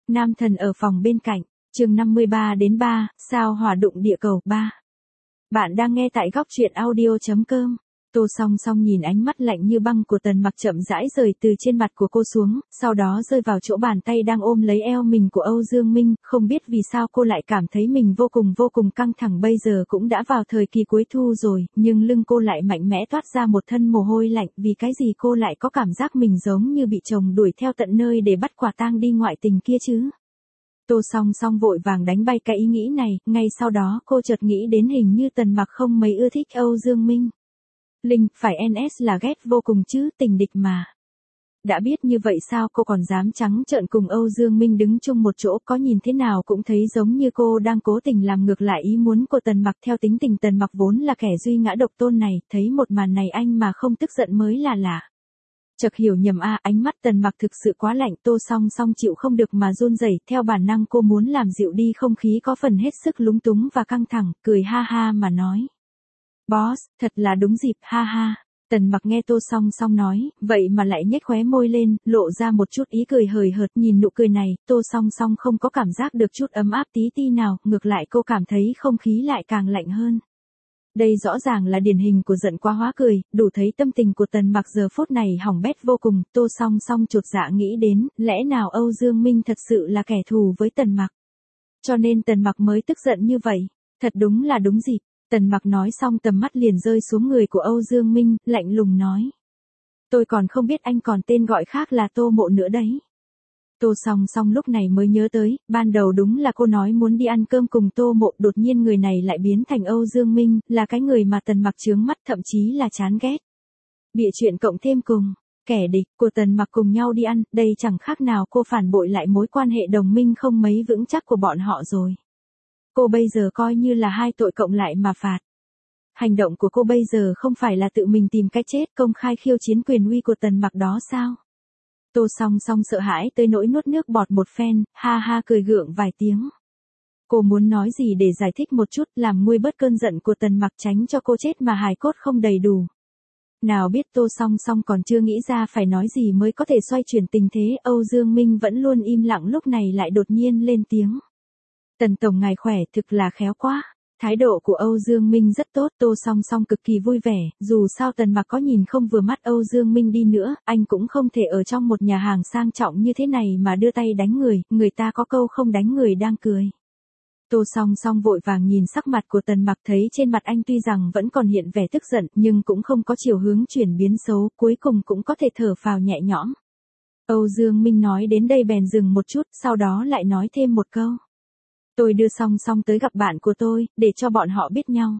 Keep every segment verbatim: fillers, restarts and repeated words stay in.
Nam thần ở phòng bên cạnh, chương năm mươi ba đến ba, sao hỏa đụng địa cầu ba. Bạn đang nghe tại góc truyện audio chấm com. Tô Song Song nhìn ánh mắt lạnh như băng của Tần Mặc chậm rãi rời từ trên mặt của cô xuống, sau đó rơi vào chỗ bàn tay đang ôm lấy eo mình của Âu Dương Minh, không biết vì sao cô lại cảm thấy mình vô cùng vô cùng căng thẳng. Bây giờ cũng đã vào thời kỳ cuối thu rồi, nhưng lưng cô lại mạnh mẽ toát ra một thân mồ hôi lạnh, vì cái gì cô lại có cảm giác mình giống như bị chồng đuổi theo tận nơi để bắt quả tang đi ngoại tình kia chứ. Tô Song Song vội vàng đánh bay cái ý nghĩ này, ngay sau đó cô chợt nghĩ đến hình như Tần Mặc không mấy ưa thích Âu Dương Minh. Linh, phải en ét là ghét vô cùng chứ, tình địch mà. Đã biết như vậy sao cô còn dám trắng trợn cùng Âu Dương Minh đứng chung một chỗ, có nhìn thế nào cũng thấy giống như cô đang cố tình làm ngược lại ý muốn của Tần Mặc. Theo tính tình Tần Mặc vốn là kẻ duy ngã độc tôn này, thấy một màn này anh mà không tức giận mới là lạ. Chợt hiểu nhầm a, à, ánh mắt Tần Mặc thực sự quá lạnh. Tô Song Song chịu không được mà run rẩy, theo bản năng cô muốn làm dịu đi không khí có phần hết sức lúng túng và căng thẳng, cười ha ha mà nói. Boss, thật là đúng dịp, ha ha. Tần Mặc nghe Tô Song Song nói, vậy mà lại nhếch khóe môi lên, lộ ra một chút ý cười hời hợt. Nhìn nụ cười này, Tô Song Song không có cảm giác được chút ấm áp tí ti nào, ngược lại cô cảm thấy không khí lại càng lạnh hơn. Đây rõ ràng là điển hình của giận quá hóa cười, đủ thấy tâm tình của Tần Mặc giờ phút này hỏng bét vô cùng. Tô Song Song chột dạ nghĩ đến, lẽ nào Âu Dương Minh thật sự là kẻ thù với Tần Mặc, cho nên Tần Mặc mới tức giận như vậy. Thật đúng là đúng dịp. Tần Mặc nói xong tầm mắt liền rơi xuống người của Âu Dương Minh, lạnh lùng nói. Tôi còn không biết anh còn tên gọi khác là Tô Mộ nữa đấy. Tô Song Song lúc này mới nhớ tới, ban đầu đúng là cô nói muốn đi ăn cơm cùng Tô Mộ, đột nhiên người này lại biến thành Âu Dương Minh, là cái người mà Tần Mặc chướng mắt thậm chí là chán ghét. Bịa chuyện cộng thêm cùng, kẻ địch của Tần Mặc cùng nhau đi ăn, đây chẳng khác nào cô phản bội lại mối quan hệ đồng minh không mấy vững chắc của bọn họ rồi. Cô bây giờ coi như là hai tội cộng lại mà phạt. Hành động của cô bây giờ không phải là tự mình tìm cái chết, công khai khiêu chiến quyền uy của Tần Mặc đó sao? Tô Song Song sợ hãi tới nỗi nuốt nước bọt một phen, ha ha cười gượng vài tiếng. Cô muốn nói gì để giải thích một chút, làm nguôi bớt cơn giận của Tần Mặc, tránh cho cô chết mà hài cốt không đầy đủ. Nào biết Tô Song Song còn chưa nghĩ ra phải nói gì mới có thể xoay chuyển tình thế, Âu Dương Minh vẫn luôn im lặng lúc này lại đột nhiên lên tiếng. Tần tổng ngài khỏe, thực là khéo quá. Thái độ của Âu Dương Minh rất tốt, Tô Song Song cực kỳ vui vẻ, dù sao Tần Mặc có nhìn không vừa mắt Âu Dương Minh đi nữa, anh cũng không thể ở trong một nhà hàng sang trọng như thế này mà đưa tay đánh người, người ta có câu không đánh người đang cười. Tô Song Song vội vàng nhìn sắc mặt của Tần Mặc, thấy trên mặt anh tuy rằng vẫn còn hiện vẻ tức giận, nhưng cũng không có chiều hướng chuyển biến xấu, cuối cùng cũng có thể thở phào nhẹ nhõm. Âu Dương Minh nói đến đây bèn dừng một chút, sau đó lại nói thêm một câu. Tôi đưa Song Song tới gặp bạn của tôi, để cho bọn họ biết nhau.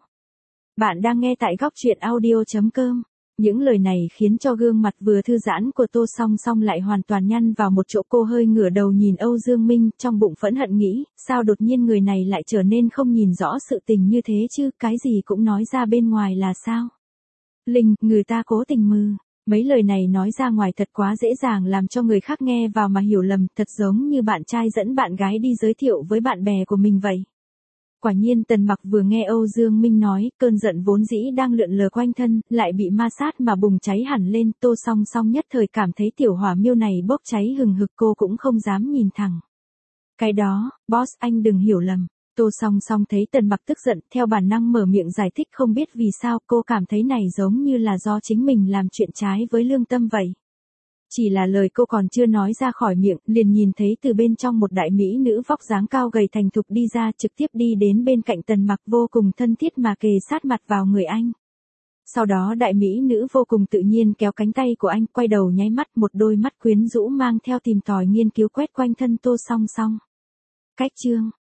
Bạn đang nghe tại góc truyện audio chấm com. Những lời này khiến cho gương mặt vừa thư giãn của Tô Song Song lại hoàn toàn nhăn vào một chỗ. Cô hơi ngửa đầu nhìn Âu Dương Minh, trong bụng phẫn hận nghĩ, sao đột nhiên người này lại trở nên không nhìn rõ sự tình như thế chứ, cái gì cũng nói ra bên ngoài là sao? Linh, người ta cố tình mừ. Mấy lời này nói ra ngoài thật quá dễ dàng làm cho người khác nghe vào mà hiểu lầm, thật giống như bạn trai dẫn bạn gái đi giới thiệu với bạn bè của mình vậy. Quả nhiên Tần Mặc vừa nghe Âu Dương Minh nói, cơn giận vốn dĩ đang lượn lờ quanh thân, lại bị ma sát mà bùng cháy hẳn lên. Tô Song Song nhất thời cảm thấy tiểu hỏa miêu này bốc cháy hừng hực, cô cũng không dám nhìn thẳng. Cái đó, boss anh đừng hiểu lầm. Tô Song Song thấy Tần Mặc tức giận, theo bản năng mở miệng giải thích, không biết vì sao cô cảm thấy này giống như là do chính mình làm chuyện trái với lương tâm vậy. Chỉ là lời cô còn chưa nói ra khỏi miệng, liền nhìn thấy từ bên trong một đại mỹ nữ vóc dáng cao gầy thành thục đi ra, trực tiếp đi đến bên cạnh Tần Mặc, vô cùng thân thiết mà kề sát mặt vào người anh. Sau đó đại mỹ nữ vô cùng tự nhiên kéo cánh tay của anh, quay đầu nháy mắt, một đôi mắt quyến rũ mang theo tìm tòi nghiên cứu quét quanh thân Tô Song Song. Cách chương